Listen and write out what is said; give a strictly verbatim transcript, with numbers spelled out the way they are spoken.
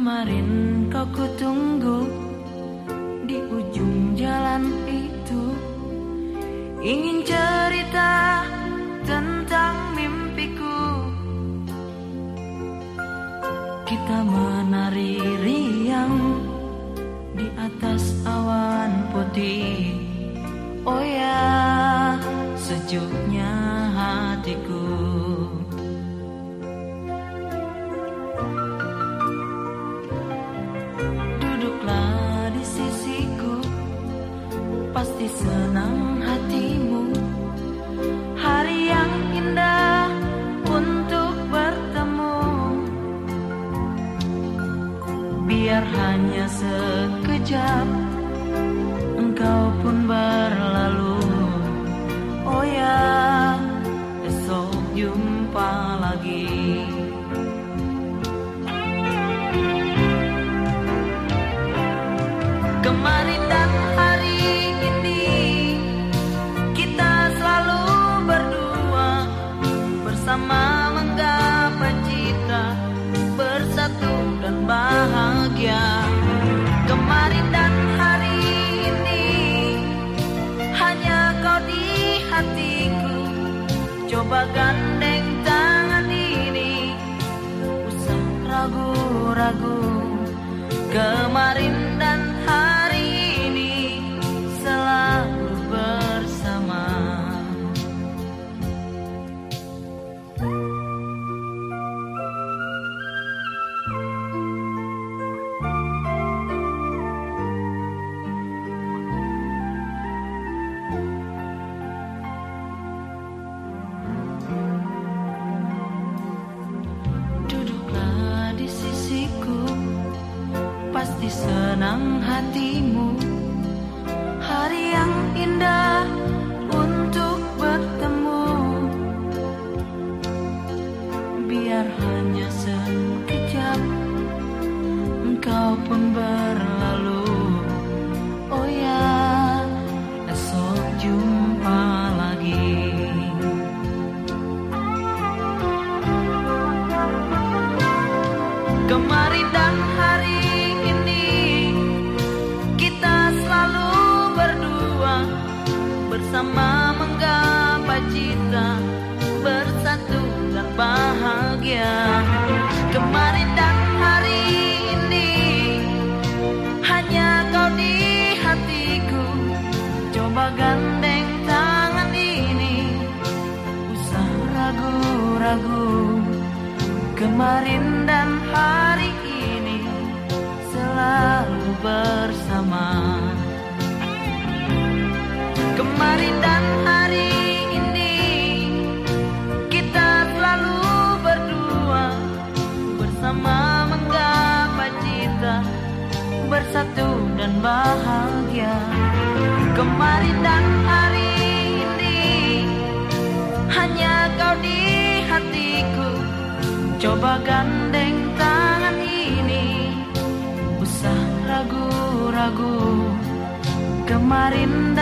Kemarin kau kutunggu di ujung jalan itu, ingin cerita tentang mimpiku. Kita menari riang di atas awan putih. Oh ya, sejuknya hatiku. Duduklah di sisiku, pasti senang hatimu. Hari yang indah untuk bertemu. Biar hanya sekejap, engkau pun berlalu. Oh ya, esok jumpa lagi. Kemarin dan hari ini kita selalu berdua, bersama menggapai cita, bersatu dan bahagia. Kemarin dan hari ini hanya kau di hatiku. Coba gandeng tangan ini, usah ragu-ragu. Kemarin dan hari ini selalu bersama. Duduklah di sisiku, pasti senang hatimu. Hari yang indah untuk bertemu. Biar hanya sekejap, engkau pun berlalu. Oh ya, esok jumpa lagi. Kemarin dan hari ini kita selalu berdua, bersama menggapai cita, bersatu dan bahagia. Kemarin dan hari ini hanya kau di hatiku. Coba gandeng tangan ini, usah ragu-ragu. Kemarin dan hari ini selalu bersama. Kemarin dan hari ini kita selalu berdua, bersama menggapai cita, bersatu dan bahagia. Kemarin dan hari ini hanya kau di hatiku. Coba gandeng tangan ini, usah ragu-ragu. Kemarin